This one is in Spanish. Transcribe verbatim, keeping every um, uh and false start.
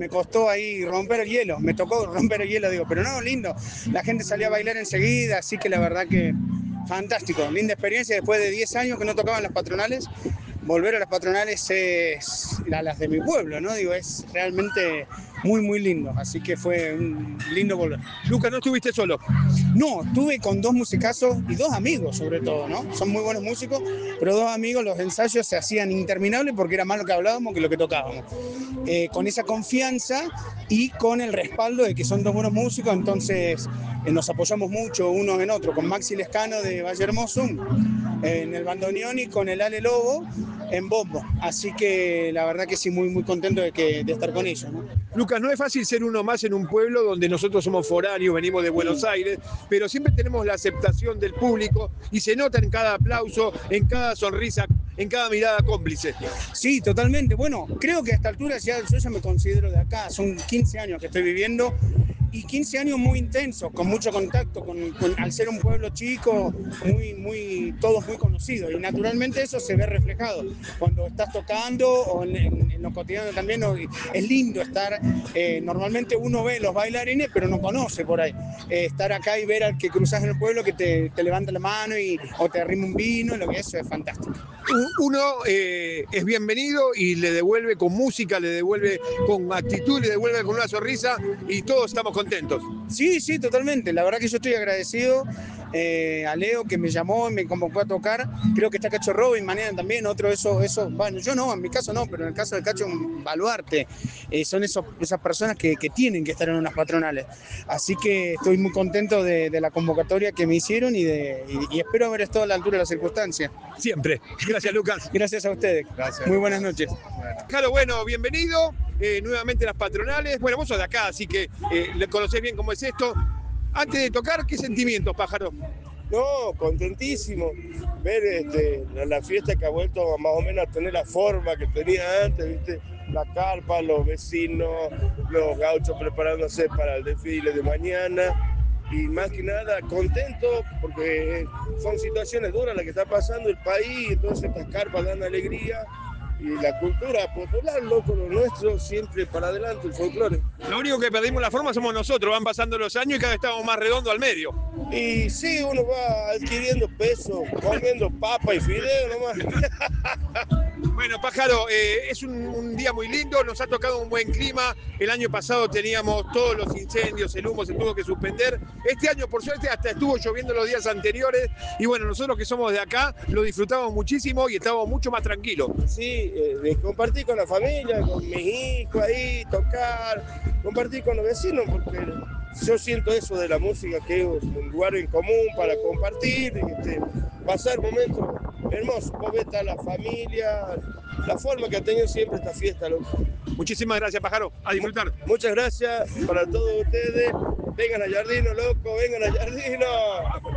me costó ahí romper el hielo, me tocó romper el hielo, digo, pero no, lindo, la gente salía a bailar enseguida, así que la verdad que fantástico, linda experiencia, después de diez años que no tocaban las patronales, volver a las patronales es a las de mi pueblo, ¿no? Digo, es realmente muy, muy lindo, así que fue un lindo volver. Lucas, ¿no estuviste solo? No, estuve con dos musicazos y dos amigos sobre todo, ¿no? Son muy buenos músicos, pero dos amigos, los ensayos se hacían interminables porque era más lo que hablábamos que lo que tocábamos. Eh, con esa confianza y con el respaldo de que son dos buenos músicos, entonces eh, nos apoyamos mucho unos en otros, con Maxi Lescano de Valle Hermoso eh, en el bandoneón y con el Ale Lobo en bombo, así que la verdad que sí, muy, muy contento de, que, de estar con ellos, ¿no? Lucas, no es fácil ser uno más en un pueblo donde nosotros somos foráneos, venimos de Buenos Aires, pero siempre tenemos la aceptación del público y se nota en cada aplauso, en cada sonrisa, en cada mirada cómplice. Sí, totalmente. Bueno, creo que a esta altura ya, yo ya me considero de acá, son quince años que estoy viviendo y quince años muy intensos, con mucho contacto, con, con, al ser un pueblo chico, muy, muy, todos muy conocidos y naturalmente eso se ve reflejado cuando estás tocando o en, en, en lo cotidiano también, no, es lindo estar, eh, normalmente uno ve los bailarines pero no conoce por ahí, eh, estar acá y ver al que cruzas en el pueblo que te, te levanta la mano y, o te arrima un vino, lo que eso es fantástico. Uno eh, es bienvenido y le devuelve con música, le devuelve con actitud, le devuelve con una sonrisa y todos estamos contentos. Sí, sí, totalmente. La verdad que yo estoy agradecido eh, a Leo que me llamó y me convocó a tocar. Creo que está Cacho Robin mañana también, otro de esos, eso, bueno, yo no, en mi caso no, pero en el caso del Cacho, un baluarte. Eh, son esos, esas personas que, que tienen que estar en unas patronales. Así que estoy muy contento de, de la convocatoria que me hicieron y, de, y, y espero haber estado a la altura de las circunstancias. Siempre. Gracias, Lucas. Gracias a ustedes. Gracias. Muy buenas noches. Claro, bueno, bienvenido eh, nuevamente a las patronales. Bueno, vos sos de acá, así que eh, le conocés bien cómo es esto. Antes de tocar, ¿qué sentimientos, Pájaro? No, contentísimo. Ver este, la, la fiesta que ha vuelto más o menos a tener la forma que tenía antes, ¿viste? La carpa, los vecinos, los gauchos preparándose para el desfile de mañana. Y más que nada contento porque son situaciones duras las que está pasando el país, entonces estas carpas dan alegría. Y la cultura popular, loco, lo nuestro, siempre para adelante, el folclore. Lo único que perdimos la forma somos nosotros, van pasando los años y cada vez estamos más redondos al medio. Y sí, uno va adquiriendo peso, comiendo papa y fideo nomás. Bueno, Pájaro, eh, es un, un día muy lindo, nos ha tocado un buen clima. El año pasado teníamos todos los incendios, el humo se tuvo que suspender. Este año, por suerte, hasta estuvo lloviendo los días anteriores. Y bueno, nosotros que somos de acá, lo disfrutamos muchísimo y estábamos mucho más tranquilos. Sí, eh, compartir con la familia, con mis hijos ahí, tocar, compartir con los vecinos, porque yo siento eso de la música, que es un lugar en común para compartir, este, pasar momentos hermosos. Vos ves a la familia, la forma que ha tenido siempre esta fiesta, loco. Muchísimas gracias, Pájaro. A disfrutar. Muchas gracias para todos ustedes. Vengan a Jardino, loco, vengan a Jardino.